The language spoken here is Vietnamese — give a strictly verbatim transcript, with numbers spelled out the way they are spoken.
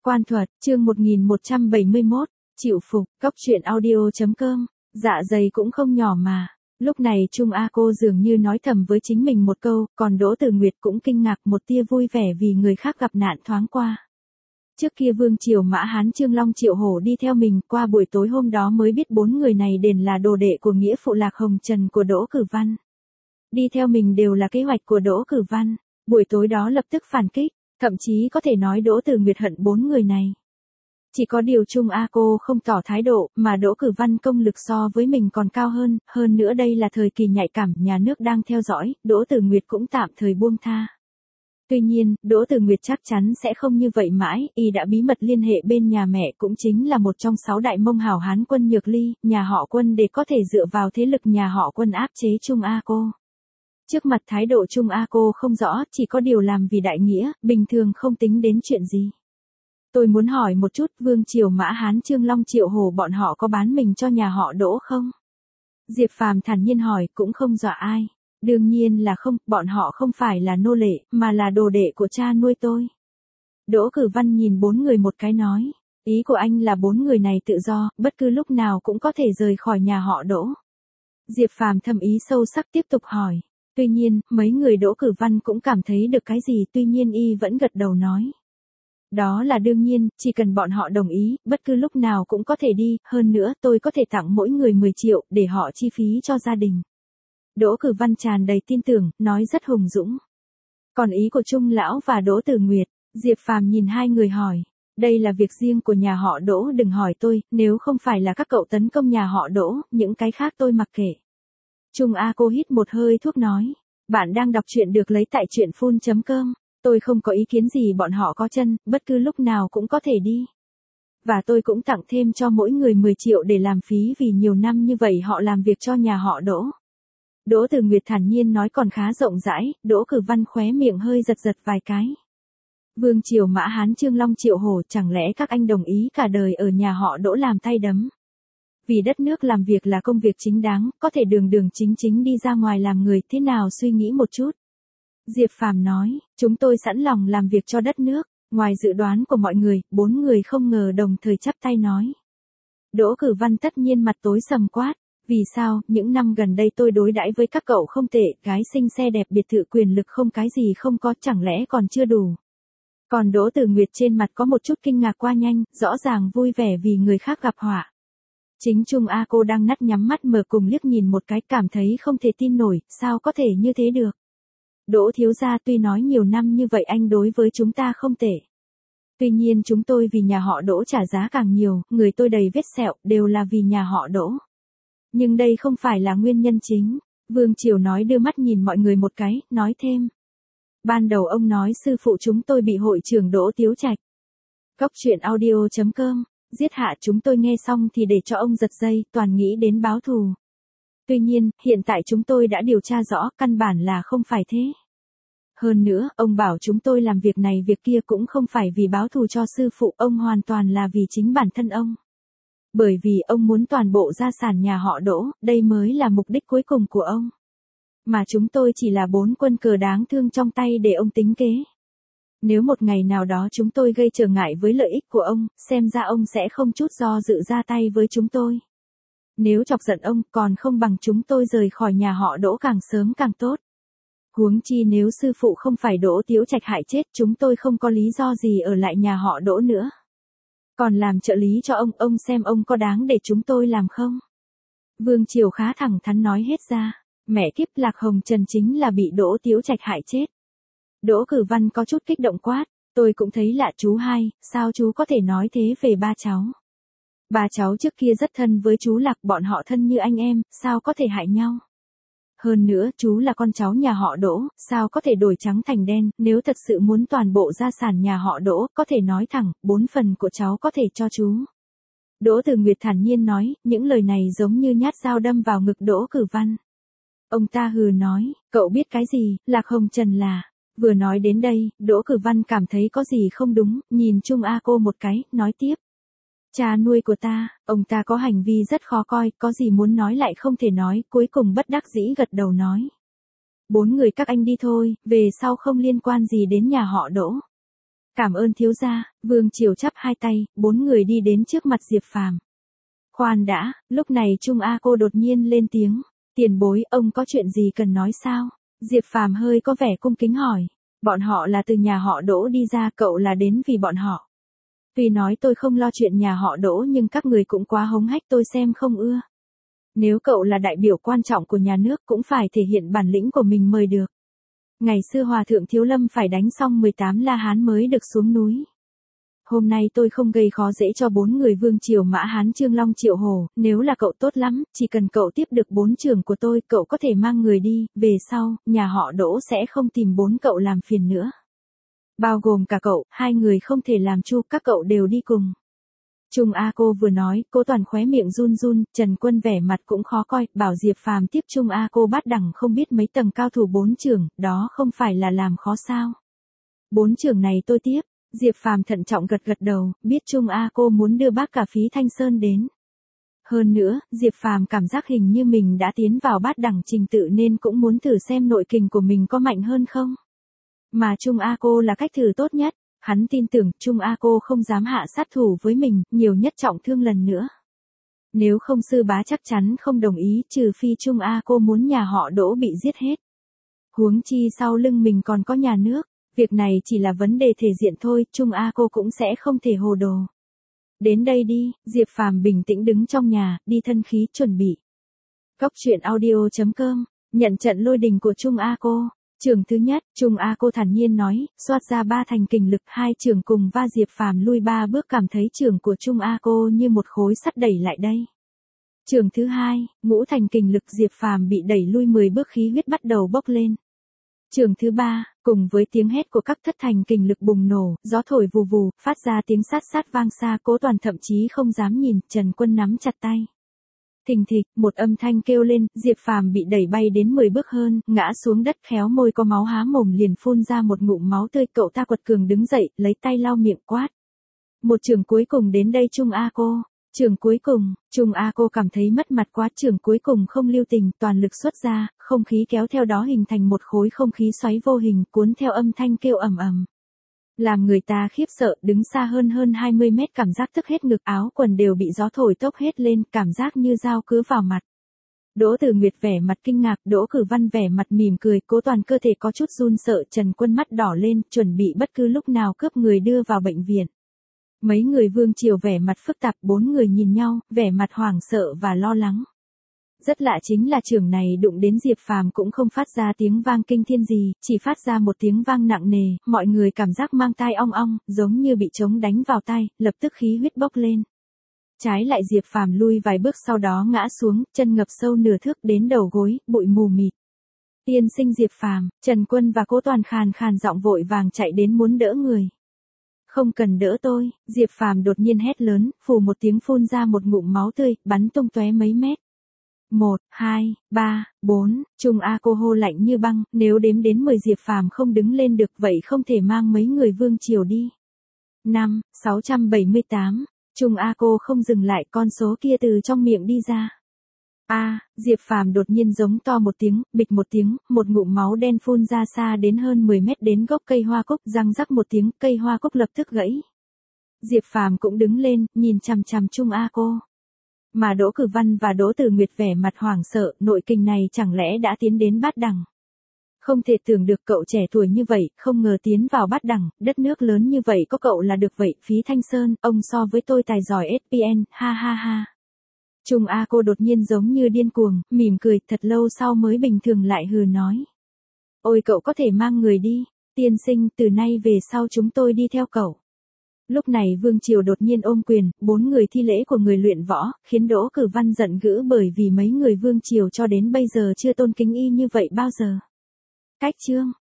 Quan thuật, chương một nghìn một trăm bảy mươi mốt, chịu phục, cóc truyện audio.com, dạ dày cũng không nhỏ mà. Lúc này Trung A Cô dường như nói thầm với chính mình một câu, còn Đỗ Tử Nguyệt cũng kinh ngạc một tia vui vẻ vì người khác gặp nạn thoáng qua. Trước kia Vương Triều Mã Hán Trương Long Triệu Hổ đi theo mình, qua buổi tối hôm đó mới biết bốn người này đều là đồ đệ của nghĩa phụ Lạc Hồng Trần của Đỗ Cử Văn. Đi theo mình đều là kế hoạch của Đỗ Cử Văn, buổi tối đó lập tức phản kích, thậm chí có thể nói Đỗ Tử Nguyệt hận bốn người này. Chỉ có điều Trung A Cô không tỏ thái độ, mà Đỗ Cử Văn công lực so với mình còn cao hơn, hơn nữa đây là thời kỳ nhạy cảm, nhà nước đang theo dõi, Đỗ Tử Nguyệt cũng tạm thời buông tha. Tuy nhiên, Đỗ Tử Nguyệt chắc chắn sẽ không như vậy mãi, y đã bí mật liên hệ bên nhà mẹ cũng chính là một trong sáu đại Mông hảo hán quân Nhược Ly, nhà họ Quân để có thể dựa vào thế lực nhà họ Quân áp chế Trung A Cô. Trước mặt thái độ Trung A Cô không rõ, chỉ có điều làm vì đại nghĩa, bình thường không tính đến chuyện gì. Tôi muốn hỏi một chút, Vương Triều Mã Hán Trương Long Triệu Hổ bọn họ có bán mình cho nhà họ Đỗ không? Diệp Phàm thản nhiên hỏi, cũng không dọa ai. Đương nhiên là không, bọn họ không phải là nô lệ, mà là đồ đệ của cha nuôi tôi. Đỗ Cử Văn nhìn bốn người một cái nói, ý của anh là bốn người này tự do, bất cứ lúc nào cũng có thể rời khỏi nhà họ Đỗ. Diệp Phàm thầm ý sâu sắc tiếp tục hỏi. Tuy nhiên, mấy người Đỗ Cử Văn cũng cảm thấy được cái gì, tuy nhiên y vẫn gật đầu nói. Đó là đương nhiên, chỉ cần bọn họ đồng ý, bất cứ lúc nào cũng có thể đi, hơn nữa tôi có thể tặng mỗi người mười triệu, để họ chi phí cho gia đình. Đỗ Cử Văn tràn đầy tin tưởng, nói rất hùng dũng. Còn ý của Trung Lão và Đỗ Tử Nguyệt, Diệp Phàm nhìn hai người hỏi. Đây là việc riêng của nhà họ Đỗ, đừng hỏi tôi, nếu không phải là các cậu tấn công nhà họ Đỗ, những cái khác tôi mặc kệ. Trung A Cô hít một hơi thuốc nói. Bạn đang đọc truyện được lấy tại truyện phun chấm com. Tôi không có ý kiến gì bọn họ có chân, bất cứ lúc nào cũng có thể đi. Và tôi cũng tặng thêm cho mỗi người mười triệu để làm phí vì nhiều năm như vậy họ làm việc cho nhà họ Đỗ. Đỗ Tử Nguyệt thản nhiên nói còn khá rộng rãi, Đỗ Cử Văn khóe miệng hơi giật giật vài cái. Vương Triều Mã Hán Trương Long Triệu Hổ, chẳng lẽ các anh đồng ý cả đời ở nhà họ Đỗ làm tay đấm? Vì đất nước làm việc là công việc chính đáng, có thể đường đường chính chính đi ra ngoài làm người, thế nào suy nghĩ một chút. Diệp Phàm nói, chúng tôi sẵn lòng làm việc cho đất nước, ngoài dự đoán của mọi người, bốn người không ngờ đồng thời chắp tay nói. Đỗ Cử Văn tất nhiên mặt tối sầm quát, vì sao, những năm gần đây tôi đối đãi với các cậu không tệ, gái xinh xe đẹp biệt thự quyền lực không cái gì không có, chẳng lẽ còn chưa đủ. Còn Đỗ Tử Nguyệt trên mặt có một chút kinh ngạc qua nhanh, rõ ràng vui vẻ vì người khác gặp họa. Chính Trung A Cô đang nắt nhắm mắt mở cùng liếc nhìn một cái, cảm thấy không thể tin nổi, sao có thể như thế được. Đỗ thiếu gia, tuy nói nhiều năm như vậy anh đối với chúng ta không tệ. Tuy nhiên chúng tôi vì nhà họ Đỗ trả giá càng nhiều, người tôi đầy vết sẹo, đều là vì nhà họ Đỗ. Nhưng đây không phải là nguyên nhân chính. Vương Triều nói đưa mắt nhìn mọi người một cái, nói thêm. Ban đầu ông nói sư phụ chúng tôi bị hội trưởng Đỗ Tiếu Trạch. Cóc truyện audio.com, giết hạ chúng tôi nghe xong thì để cho ông giật dây, toàn nghĩ đến báo thù. Tuy nhiên, hiện tại chúng tôi đã điều tra rõ, căn bản là không phải thế. Hơn nữa, ông bảo chúng tôi làm việc này việc kia cũng không phải vì báo thù cho sư phụ, ông hoàn toàn là vì chính bản thân ông. Bởi vì ông muốn toàn bộ gia sản nhà họ Đỗ, đây mới là mục đích cuối cùng của ông. Mà chúng tôi chỉ là bốn quân cờ đáng thương trong tay để ông tính kế. Nếu một ngày nào đó chúng tôi gây trở ngại với lợi ích của ông, xem ra ông sẽ không chút do dự ra tay với chúng tôi. Nếu chọc giận ông, còn không bằng chúng tôi rời khỏi nhà họ Đỗ càng sớm càng tốt. Huống chi nếu sư phụ không phải Đỗ Tiếu Trạch hại chết, chúng tôi không có lý do gì ở lại nhà họ Đỗ nữa. Còn làm trợ lý cho ông, ông xem ông có đáng để chúng tôi làm không? Vương Triều khá thẳng thắn nói hết ra. Mẹ kiếp, Lạc Hồng Trần chính là bị Đỗ Tiếu Trạch hại chết. Đỗ Cử Văn có chút kích động quát, tôi cũng thấy lạ chú hai, sao chú có thể nói thế về ba cháu? Ba cháu trước kia rất thân với chú Lạc, bọn họ thân như anh em, sao có thể hại nhau? Hơn nữa, chú là con cháu nhà họ Đỗ, sao có thể đổi trắng thành đen, nếu thật sự muốn toàn bộ gia sản nhà họ Đỗ, có thể nói thẳng, bốn phần của cháu có thể cho chú. Đỗ Tử Nguyệt thản nhiên nói, những lời này giống như nhát dao đâm vào ngực Đỗ Cử Văn. Ông ta hừ nói, cậu biết cái gì, Lạc Hồng Trần là... Vừa nói đến đây, Đỗ Cử Văn cảm thấy có gì không đúng, nhìn Trung A Cô một cái, nói tiếp. Cha nuôi của ta, ông ta có hành vi rất khó coi, có gì muốn nói lại không thể nói, cuối cùng bất đắc dĩ gật đầu nói. Bốn người các anh đi thôi, về sau không liên quan gì đến nhà họ Đỗ. Cảm ơn thiếu gia, Vương Triều chắp hai tay, bốn người đi đến trước mặt Diệp Phàm. Khoan đã, lúc này Trung A Cô đột nhiên lên tiếng. Tiền bối, ông có chuyện gì cần nói sao? Diệp Phàm hơi có vẻ cung kính hỏi. Bọn họ là từ nhà họ Đỗ đi ra, cậu là đến vì bọn họ. Tuy nói tôi không lo chuyện nhà họ Đỗ nhưng các người cũng quá hống hách tôi xem không ưa. Nếu cậu là đại biểu quan trọng của nhà nước cũng phải thể hiện bản lĩnh của mình mới được. Ngày xưa Hòa thượng Thiếu Lâm phải đánh xong mười tám La Hán mới được xuống núi. Hôm nay tôi không gây khó dễ cho bốn người Vương Triều Mã Hán Trương Long Triệu Hổ, nếu là cậu tốt lắm, chỉ cần cậu tiếp được bốn trưởng của tôi, cậu có thể mang người đi, về sau, nhà họ Đỗ sẽ không tìm bốn cậu làm phiền nữa. Bao gồm cả cậu, hai người không thể làm chu, các cậu đều đi cùng. Trung A Cô vừa nói, Cố Toàn khóe miệng run run, Trần Quân vẻ mặt cũng khó coi, bảo Diệp Phàm tiếp Trung A Cô bát đẳng không biết mấy tầng cao thủ bốn trưởng, đó không phải là làm khó sao. Bốn trưởng này tôi tiếp. Diệp Phàm thận trọng gật gật đầu, biết Trung A Cô muốn đưa bác cả Phí Thanh Sơn đến. Hơn nữa, Diệp Phàm cảm giác hình như mình đã tiến vào bát đẳng trình tự nên cũng muốn thử xem nội kình của mình có mạnh hơn không. Mà Trung A Cô là cách thử tốt nhất, hắn tin tưởng Trung A Cô không dám hạ sát thủ với mình, nhiều nhất trọng thương lần nữa. Nếu không sư bá chắc chắn không đồng ý, trừ phi Trung A Cô muốn nhà họ Đỗ bị giết hết. Huống chi sau lưng mình còn có nhà nước. Việc này chỉ là vấn đề thể diện thôi, Trung A Cô cũng sẽ không thể hồ đồ. Đến đây đi, Diệp Phàm bình tĩnh đứng trong nhà, đi thân khí chuẩn bị. Cóc truyện audio chấm com, nhận trận lôi đình của Trung A Cô. Trường thứ nhất, Trung A Cô thản nhiên nói, xoát ra ba thành kình lực, hai trường cùng va Diệp Phàm lui ba bước, cảm thấy trường của Trung A Cô như một khối sắt đẩy lại đây. Trường thứ hai, ngũ thành kình lực, Diệp Phàm bị đẩy lui mười bước, khí huyết bắt đầu bốc lên. Trường thứ ba, cùng với tiếng hét của các thất thành kình lực bùng nổ, gió thổi vù vù, phát ra tiếng sát sát vang xa, Cố Toàn thậm chí không dám nhìn, Trần Quân nắm chặt tay. Thình thịch, một âm thanh kêu lên, Diệp Phàm bị đẩy bay đến mười bước hơn, ngã xuống đất, khéo môi có máu há mồm liền phun ra một ngụm máu tươi, cậu ta quật cường đứng dậy, lấy tay lau miệng quát. Một trường cuối cùng đến đây Trung A Cô. Trường cuối cùng, Trung A Cô cảm thấy mất mặt quá, trường cuối cùng không lưu tình, toàn lực xuất ra, không khí kéo theo đó hình thành một khối không khí xoáy vô hình, cuốn theo âm thanh kêu ầm ầm. Làm người ta khiếp sợ, đứng xa hơn hơn hai mươi mét, cảm giác tức hết ngực, áo quần đều bị gió thổi tốc hết lên, cảm giác như dao cứa vào mặt. Đỗ Từ Nguyệt vẻ mặt kinh ngạc, Đỗ Cử Văn vẻ mặt mỉm cười, Cố Toàn cơ thể có chút run sợ, Trần Quân mắt đỏ lên, chuẩn bị bất cứ lúc nào cướp người đưa vào bệnh viện. Mấy người Vương Triều vẻ mặt phức tạp, bốn người nhìn nhau, vẻ mặt hoảng sợ và lo lắng. Rất lạ chính là trường này đụng đến Diệp Phàm cũng không phát ra tiếng vang kinh thiên gì, chỉ phát ra một tiếng vang nặng nề, mọi người cảm giác mang tai ong ong, giống như bị trống đánh vào tai, lập tức khí huyết bốc lên. Trái lại Diệp Phàm lui vài bước sau đó ngã xuống, chân ngập sâu nửa thước đến đầu gối, bụi mù mịt. Tiên sinh Diệp Phàm, Trần Quân và Cố Toàn khàn khàn giọng vội vàng chạy đến muốn đỡ người. Không cần đỡ tôi, Diệp Phàm đột nhiên hét lớn, phù một tiếng phun ra một ngụm máu tươi, bắn tung tóe mấy mét. Một, hai, ba, bốn, Trung A Cô hô lạnh như băng, nếu đếm đến mười Diệp Phàm không đứng lên được vậy không thể mang mấy người Vương Triều đi. Năm, sáu trăm bảy mươi tám, Trung A Cô không dừng lại, con số kia từ trong miệng đi ra. A, à, Diệp Phàm đột nhiên giống to một tiếng, bịch một tiếng, một ngụm máu đen phun ra xa đến hơn mười mét đến gốc cây hoa cúc, răng rắc một tiếng, cây hoa cúc lập tức gãy. Diệp Phàm cũng đứng lên, nhìn chằm chằm Trung A Cô. Mà Đỗ Cử Văn và Đỗ Từ Nguyệt vẻ mặt hoảng sợ, nội kình này chẳng lẽ đã tiến đến bát đẳng. Không thể tưởng được cậu trẻ tuổi như vậy, không ngờ tiến vào bát đẳng, đất nước lớn như vậy có cậu là được vậy, Phí Thanh Sơn, ông so với tôi tài giỏi ét pê en, ha ha ha. Trung A Cô đột nhiên giống như điên cuồng, mỉm cười, thật lâu sau mới bình thường lại hừ nói. Ôi cậu có thể mang người đi, tiên sinh, từ nay về sau chúng tôi đi theo cậu. Lúc này Vương Triều đột nhiên ôm quyền, bốn người thi lễ của người luyện võ, khiến Đỗ Cử Văn giận dữ bởi vì mấy người Vương Triều cho đến bây giờ chưa tôn kính y như vậy bao giờ. Cách chương